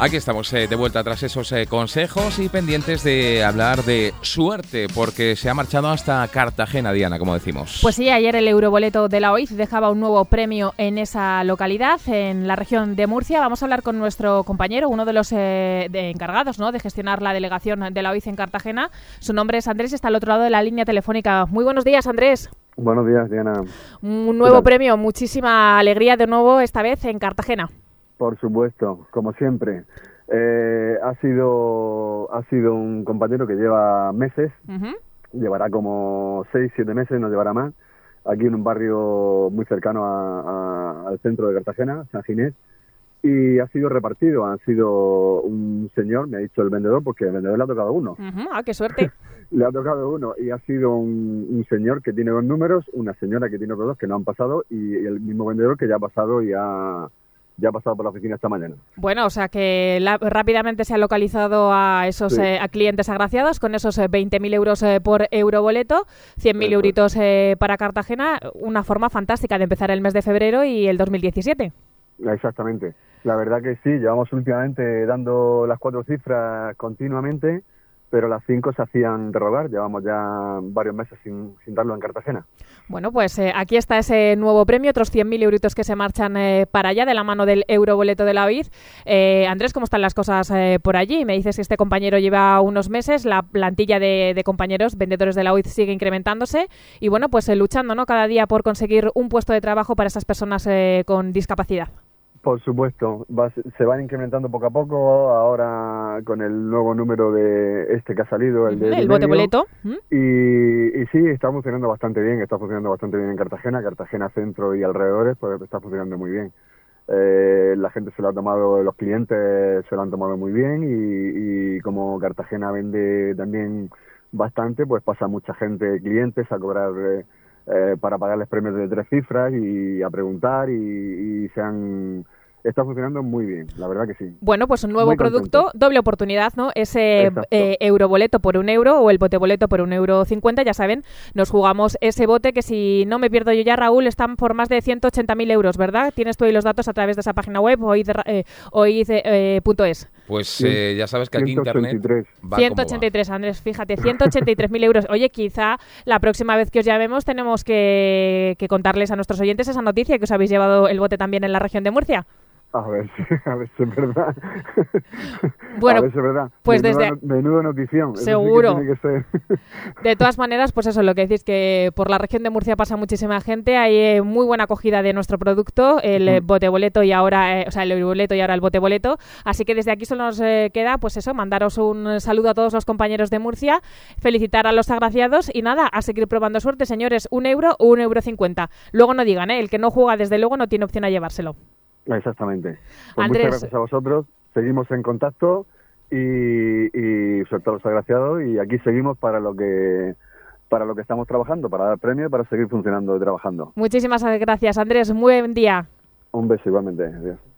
Aquí estamos de vuelta tras esos consejos y pendientes de hablar de suerte, porque se ha marchado hasta Cartagena, Diana, como decimos. Pues sí, ayer el Euroboleto de la OIZ dejaba un nuevo premio en esa localidad, en la región de Murcia. Vamos a hablar con nuestro compañero, uno de los encargados, ¿no?, de gestionar la delegación de la OIZ en Cartagena. Su nombre es Andrés, está al otro lado de la línea telefónica. Muy buenos días, Andrés. Buenos días, Diana. Un nuevo premio, muchísima alegría de nuevo, esta vez en Cartagena. Por supuesto, como siempre. Ha sido un compañero que lleva meses, llevará como 6-7 meses, no llevará más, aquí en un barrio muy cercano al centro de Cartagena, San Ginés, y ha sido repartido. Ha sido un señor, me ha dicho el vendedor, porque el vendedor le ha tocado uno. ¡Ah, qué suerte! Le ha tocado uno, y ha sido un señor que tiene 2 números, una señora que tiene otros 2 que no han pasado, y el mismo vendedor que ya ha pasado y ya ha pasado por la oficina esta mañana. Bueno, o sea que rápidamente se ha localizado a esos a clientes agraciados con esos 20.000 euros por Euroboleto, 100.000 euritos para Cartagena. Una forma fantástica de empezar el mes de febrero y el 2017. Exactamente. La verdad que sí, llevamos últimamente dando las 4 cifras continuamente, pero las 5 se hacían de rogar. Llevamos ya varios meses sin darlo en Cartagena. Bueno, pues aquí está ese nuevo premio, otros 100.000 euritos que se marchan para allá de la mano del Euroboleto de la OIZ. Andrés, ¿cómo están las cosas por allí? Me dices que este compañero lleva unos meses, la plantilla de compañeros, vendedores de la OIZ sigue incrementándose y bueno, pues luchando, ¿no?, cada día por conseguir un puesto de trabajo para esas personas con discapacidad. Por supuesto, se van incrementando poco a poco, ahora con el nuevo número de que ha salido, el bote-boleto. Y sí, está funcionando bastante bien en Cartagena Centro y alrededores, pues está funcionando muy bien. La gente se lo ha tomado, los clientes se lo han tomado muy bien y como Cartagena vende también bastante, pues pasa mucha gente, clientes, a cobrar para pagarles premios de 3 cifras y a preguntar y está funcionando muy bien, la verdad que sí. Bueno, pues un nuevo producto, doble oportunidad, ¿no? Ese Euroboleto por €1 o el boteboleto por €1,50, ya saben, nos jugamos ese bote que, si no me pierdo yo ya, Raúl, están por más de 180.000 euros, ¿verdad? Tienes tú ahí los datos a través de esa página web, oiz.es. Pues ya sabes que aquí 183. Internet va 183, Andrés, fíjate, 183.000 euros. Oye, quizá la próxima vez que os llamemos tenemos que contarles a nuestros oyentes esa noticia, que os habéis llevado el bote también en la región de Murcia. A ver si es verdad. Bueno, a ver si es verdad. Pues menudo notición. Seguro. Eso sí que tiene que ser. De todas maneras, pues eso, lo que decís, que por la región de Murcia pasa muchísima gente, hay muy buena acogida de nuestro producto, el boteboleto y ahora, el Euroboleto y ahora el boteboleto. Así que desde aquí solo nos queda, pues eso, mandaros un saludo a todos los compañeros de Murcia, felicitar a los agraciados y nada, a seguir probando suerte, señores, €1 o €1,50. Luego no digan, el que no juega desde luego no tiene opción a llevárselo. Exactamente. Pues Andrés, muchas gracias a vosotros, seguimos en contacto y suelto a los agraciados y aquí seguimos para lo que estamos trabajando, para dar premios y para seguir funcionando y trabajando. Muchísimas gracias, Andrés, muy buen día. Un beso igualmente. Adiós.